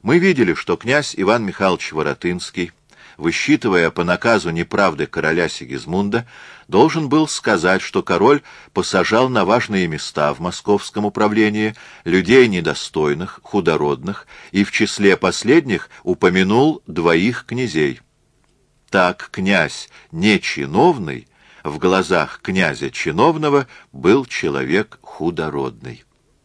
Мы видели, что князь Иван Михайлович Воротынский, высчитывая по наказу неправды короля Сигизмунда, должен был сказать, что король посажал на важные места в московском управлении людей недостойных, худородных, и в числе последних упомянул 2 князей. Так князь нечиновный в глазах князя чиновного был человек худородный.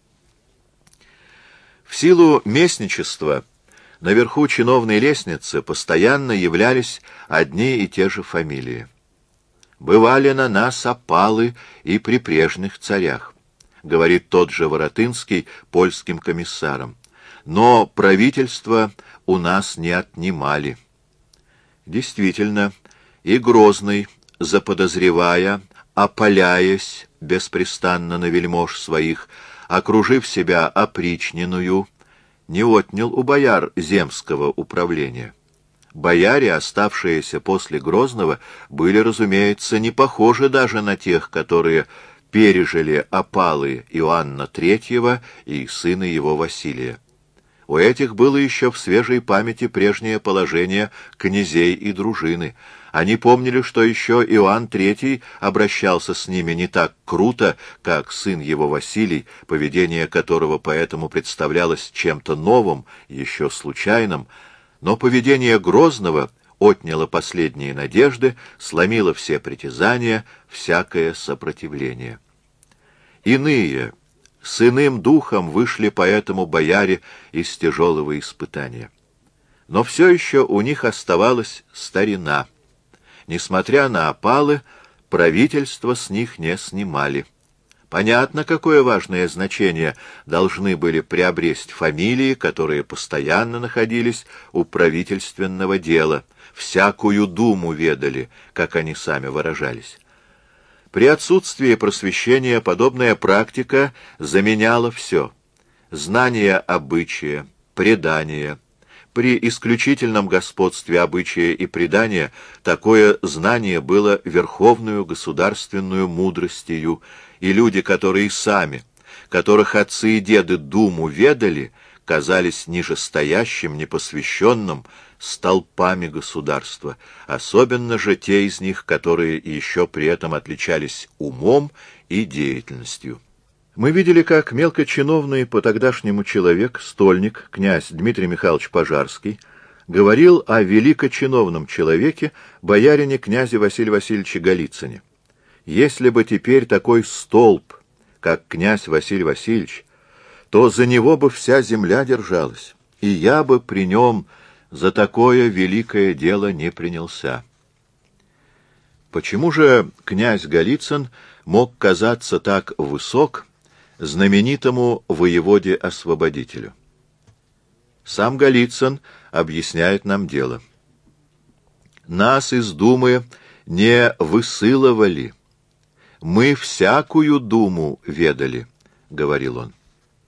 В силу местничества наверху чиновной лестницы постоянно являлись одни и те же фамилии. «Бывали на нас опалы и при прежних царях», — говорит тот же Воротынский польским комиссарам, «но правительство у нас не отнимали». Действительно, и Грозный, заподозревая, опаляясь беспрестанно на вельмож своих, окружив себя опричненную, не отнял у бояр земского управления. Бояре, оставшиеся после Грозного, были, разумеется, не похожи даже на тех, которые пережили опалы Иоанна III и сына его Василия. У этих было еще в свежей памяти прежнее положение князей и дружины. Они помнили, что еще Иоанн III обращался с ними не так круто, как сын его Василий, поведение которого поэтому представлялось чем-то новым, еще случайным, но поведение Грозного отняло последние надежды, сломило все притязания, всякое сопротивление. Иные, с иным духом вышли поэтому бояре из тяжелого испытания. Но все еще у них оставалась старина. Несмотря на опалы, правительство с них не снимали. Понятно, какое важное значение должны были приобрести фамилии, которые постоянно находились у правительственного дела, всякую думу ведали, как они сами выражались. При отсутствии просвещения подобная практика заменяла все. Знание обычая, предания. При исключительном господстве обычая и предания такое знание было верховную государственную мудростью, и люди, которые сами, которых отцы и деды думу ведали, казались нижестоящим, непосвященным, столпами государства, особенно же те из них, которые еще при этом отличались умом и деятельностью. Мы видели, как мелкочиновный по тогдашнему человек, стольник, князь Дмитрий Михайлович Пожарский, говорил о великочиновном человеке, боярине князе Василия Васильевича Голицыне. Если бы теперь такой столб, как князь Василий Васильевич, то за него бы вся земля держалась, и я бы при нем за такое великое дело не принялся. Почему же князь Голицын мог казаться так высок знаменитому воеводе-освободителю? Сам Голицын объясняет нам дело. «Нас из думы не высылывали, мы всякую думу ведали», — говорил он.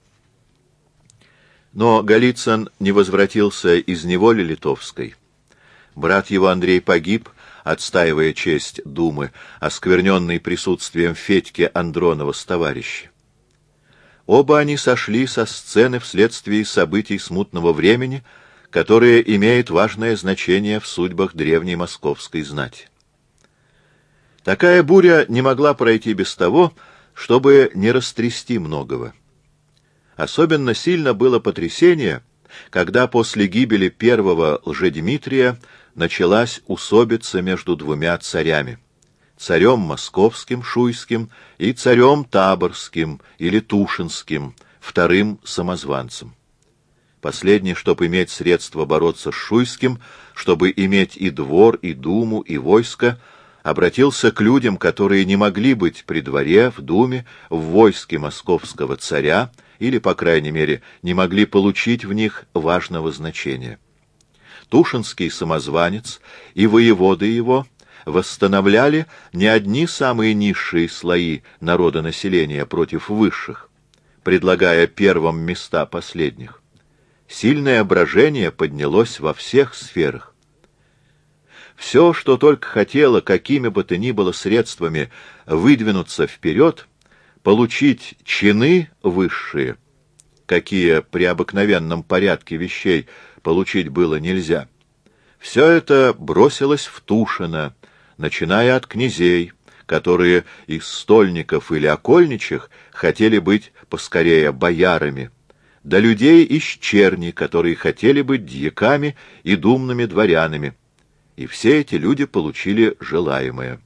Но Голицын не возвратился из неволи литовской. Брат его Андрей погиб, отстаивая честь думы, оскверненный присутствием Федьки Андронова с товарища. Оба они сошли со сцены вследствие событий смутного времени, которое имеет важное значение в судьбах древней московской знати. Такая буря не могла пройти без того, чтобы не растрясти многого. Особенно сильно было потрясение, когда после гибели первого Лжедмитрия началась усобица между 2 царями — царем московским, шуйским, и царем таборским или тушинским, вторым самозванцем. Последний, чтобы иметь средства бороться с шуйским, чтобы иметь и двор, и думу, и войско, обратился к людям, которые не могли быть при дворе, в думе, в войске московского царя, или, по крайней мере, не могли получить в них важного значения. Тушинский самозванец и воеводы его восстановляли не одни самые низшие слои народонаселения против высших, предлагая первым места последних. Сильное брожение поднялось во всех сферах. Все, что только хотело какими бы то ни было средствами выдвинуться вперед, получить чины высшие, какие при обыкновенном порядке вещей получить было нельзя, все это бросилось в Тушино, начиная от князей, которые из стольников или окольничих хотели быть поскорее боярами, до людей из черни, которые хотели быть дьяками и думными дворянами. И все эти люди получили желаемое.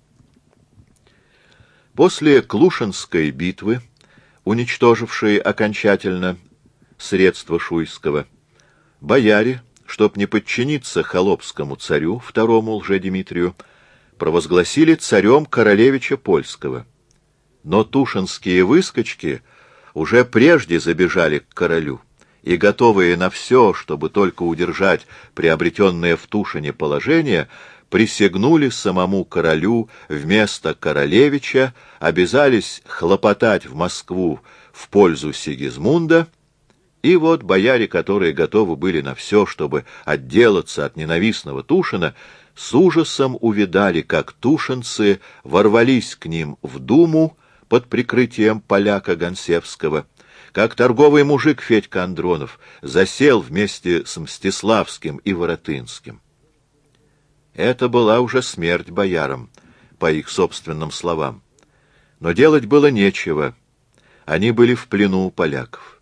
После Клушинской битвы, уничтожившей окончательно средства Шуйского, бояре, чтоб не подчиниться холопскому царю, второму Лжедимитрию, провозгласили царем королевича польского. Но тушинские выскочки уже прежде забежали к королю, и, готовые на все, чтобы только удержать приобретенное в Тушине положение, присягнули самому королю вместо королевича, обязались хлопотать в Москву в пользу Сигизмунда. И вот бояре, которые готовы были на все, чтобы отделаться от ненавистного Тушина, с ужасом увидали, как тушинцы ворвались к ним в Думу под прикрытием поляка Гонсевского, как торговый мужик Федька Андронов засел вместе с Мстиславским и Воротынским. Это была уже смерть боярам, по их собственным словам. Но делать было нечего. Они были в плену у поляков.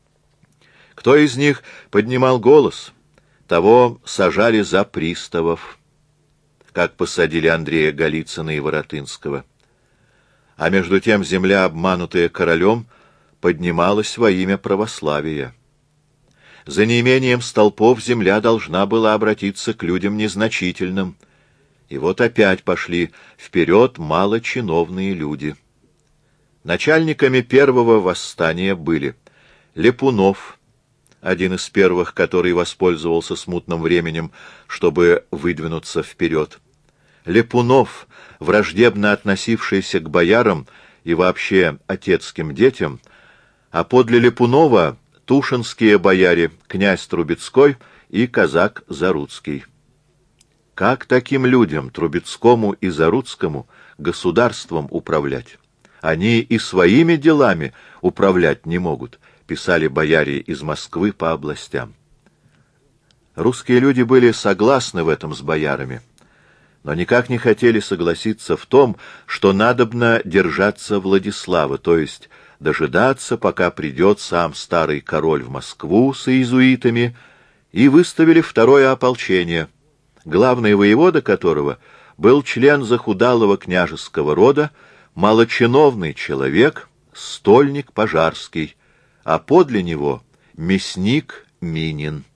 Кто из них поднимал голос, того сажали за приставов, как посадили Андрея Голицына и Воротынского. А между тем земля, обманутая королем, поднималась во имя православия. За неимением столпов земля должна была обратиться к людям незначительным. И вот опять пошли вперед малочиновные люди. Начальниками первого восстания были Лепунов, один из первых, который воспользовался смутным временем, чтобы выдвинуться вперед. Лепунов, враждебно относившийся к боярам и вообще отецким детям, а подле Лепунова тушинские бояре, князь Трубецкой и казак Заруцкий. Как таким людям, Трубецкому и Заруцкому, государством управлять? Они и своими делами управлять не могут, писали бояре из Москвы по областям. Русские люди были согласны в этом с боярами, но никак не хотели согласиться в том, что надобно держаться Владислава, то есть дожидаться, пока придет сам старый король в Москву с иезуитами, и выставили второе ополчение, главный воевода которого был член захудалого княжеского рода, малочиновный человек, стольник Пожарский, а подле него мясник Минин.